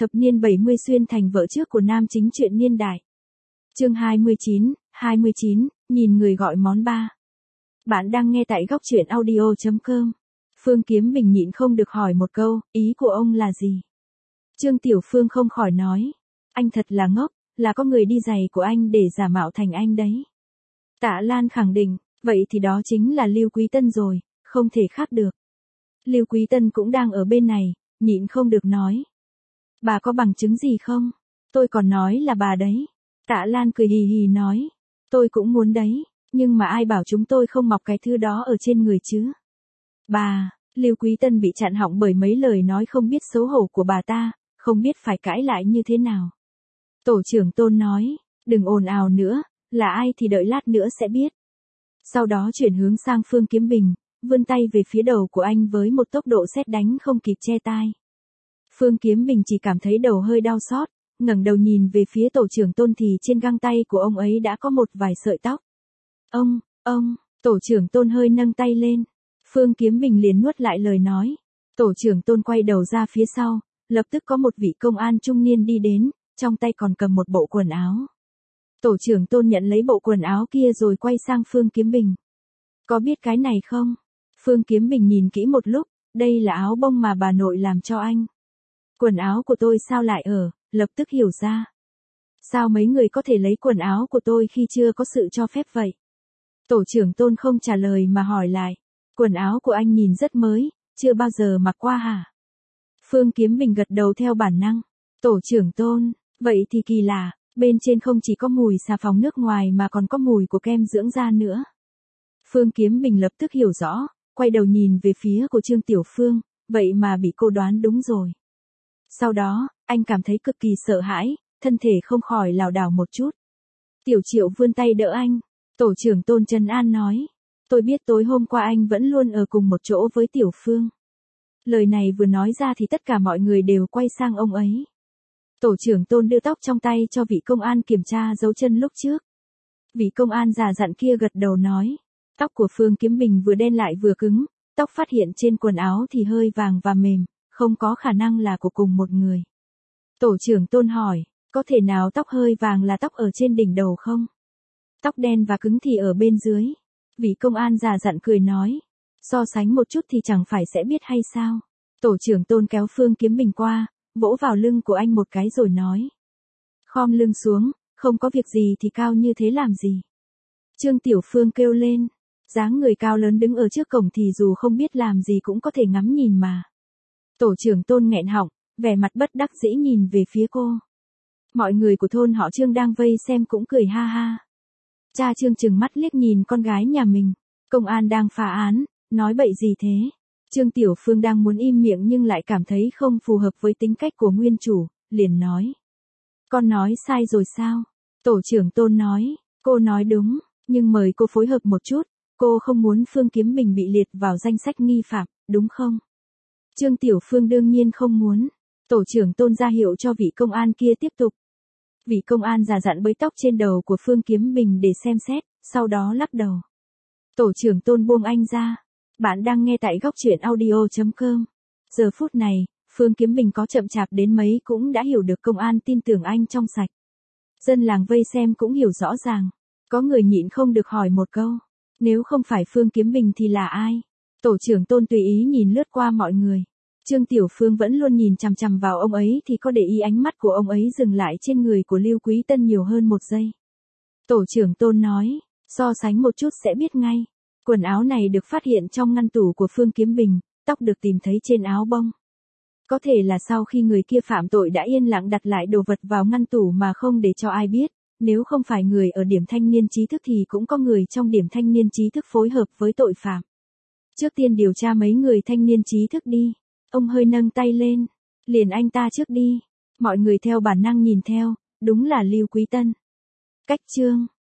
Thập niên 70 xuyên thành vợ trước của nam chính truyện niên đại. Chương 29, nhìn người gọi món ba. Bạn đang nghe tại góc truyện audio.com. Phương Kiếm Bình nhịn không được hỏi một câu, ý của ông là gì? Trương Tiểu Phương không khỏi nói, anh thật là ngốc, là có người đi giày của anh để giả mạo thành anh đấy. Tạ Lan khẳng định, vậy thì đó chính là Lưu Quý Tân rồi, không thể khác được. Lưu Quý Tân cũng đang ở bên này, nhịn không được nói. Bà có bằng chứng gì không? Tôi còn nói là bà đấy. Tạ Lan cười hì hì nói, tôi cũng muốn đấy, nhưng mà ai bảo chúng tôi không mọc cái thứ đó ở trên người chứ? Bà, Lưu Quý Tân bị chặn họng bởi mấy lời nói không biết xấu hổ của bà ta, không biết phải cãi lại như thế nào. Tổ trưởng Tôn nói, đừng ồn ào nữa, là ai thì đợi lát nữa sẽ biết. Sau đó chuyển hướng sang Phương Kiếm Bình, vươn tay về phía đầu của anh với một tốc độ sét đánh không kịp che tai. Phương Kiếm Bình chỉ cảm thấy đầu hơi đau xót, ngẩng đầu nhìn về phía tổ trưởng Tôn thì trên găng tay của ông ấy đã có một vài sợi tóc. Ông, tổ trưởng Tôn hơi nâng tay lên. Phương Kiếm Bình liền nuốt lại lời nói. Tổ trưởng Tôn quay đầu ra phía sau, lập tức có một vị công an trung niên đi đến, trong tay còn cầm một bộ quần áo. Tổ trưởng Tôn nhận lấy bộ quần áo kia rồi quay sang Phương Kiếm Bình. Có biết cái này không? Phương Kiếm Bình nhìn kỹ một lúc, đây là áo bông mà bà nội làm cho anh. Quần áo của tôi sao lại ở, lập tức hiểu ra. Sao mấy người có thể lấy quần áo của tôi khi chưa có sự cho phép vậy? Tổ trưởng Tôn không trả lời mà hỏi lại. Quần áo của anh nhìn rất mới, chưa bao giờ mặc qua hả? Phương Kiếm Bình gật đầu theo bản năng. Tổ trưởng Tôn, vậy thì kỳ lạ, bên trên không chỉ có mùi xà phòng nước ngoài mà còn có mùi của kem dưỡng da nữa. Phương Kiếm Bình lập tức hiểu rõ, quay đầu nhìn về phía của Trương Tiểu Phương, vậy mà bị cô đoán đúng rồi. Sau đó, anh cảm thấy cực kỳ sợ hãi, thân thể không khỏi lảo đảo một chút. Tiểu Triệu vươn tay đỡ anh. Tổ trưởng Tôn trấn an nói, tôi biết tối hôm qua anh vẫn luôn ở cùng một chỗ với Tiểu Phương. Lời này vừa nói ra thì tất cả mọi người đều quay sang ông ấy. Tổ trưởng Tôn đưa tóc trong tay cho vị công an kiểm tra dấu chân lúc trước. Vị công an già dặn kia gật đầu nói, tóc của Phương Kiếm Bình vừa đen lại vừa cứng, tóc phát hiện trên quần áo thì hơi vàng và mềm, không có khả năng là của cùng một người. Tổ trưởng Tôn hỏi, có thể nào tóc hơi vàng là tóc ở trên đỉnh đầu không? Tóc đen và cứng thì ở bên dưới. Vị công an già dặn cười nói, so sánh một chút thì chẳng phải sẽ biết hay sao? Tổ trưởng Tôn kéo Phương Kiếm Bình qua, vỗ vào lưng của anh một cái rồi nói. Khom lưng xuống, không có việc gì thì cao như thế làm gì? Trương Tiểu Phương kêu lên, dáng người cao lớn đứng ở trước cổng thì dù không biết làm gì cũng có thể ngắm nhìn mà. Tổ trưởng Tôn nghẹn họng, vẻ mặt bất đắc dĩ nhìn về phía cô. Mọi người của thôn họ Trương đang vây xem cũng cười ha ha. Cha Trương trừng mắt liếc nhìn con gái nhà mình. Công an đang phá án, nói bậy gì thế? Trương Tiểu Phương đang muốn im miệng nhưng lại cảm thấy không phù hợp với tính cách của nguyên chủ, liền nói. Con nói sai rồi sao? Tổ trưởng Tôn nói, cô nói đúng, nhưng mời cô phối hợp một chút, cô không muốn Phương Kiếm Bình bị liệt vào danh sách nghi phạm, đúng không? Trương Tiểu Phương đương nhiên không muốn. Tổ trưởng Tôn ra hiệu cho vị công an kia tiếp tục. Vị công an già dặn bới tóc trên đầu của Phương Kiếm Bình để xem xét, sau đó lắc đầu. Tổ trưởng Tôn buông anh ra. Bạn đang nghe tại góc truyện audio.com. Giờ phút này, Phương Kiếm Bình có chậm chạp đến mấy cũng đã hiểu được công an tin tưởng anh trong sạch. Dân làng vây xem cũng hiểu rõ ràng. Có người nhịn không được hỏi một câu. Nếu không phải Phương Kiếm Bình thì là ai? Tổ trưởng Tôn tùy ý nhìn lướt qua mọi người. Trương Tiểu Phương vẫn luôn nhìn chằm chằm vào ông ấy thì có để ý ánh mắt của ông ấy dừng lại trên người của Lưu Quý Tân nhiều hơn một giây. Tổ trưởng Tôn nói, so sánh một chút sẽ biết ngay. Quần áo này được phát hiện trong ngăn tủ của Phương Kiếm Bình, tóc được tìm thấy trên áo bông. Có thể là sau khi người kia phạm tội đã yên lặng đặt lại đồ vật vào ngăn tủ mà không để cho ai biết, nếu không phải người ở điểm thanh niên trí thức thì cũng có người trong điểm thanh niên trí thức phối hợp với tội phạm. Trước tiên điều tra mấy người thanh niên trí thức đi. Ông hơi nâng tay lên, liền anh ta trước đi. Mọi người theo bản năng nhìn theo, đúng là Lưu Quý Tân. Cách chương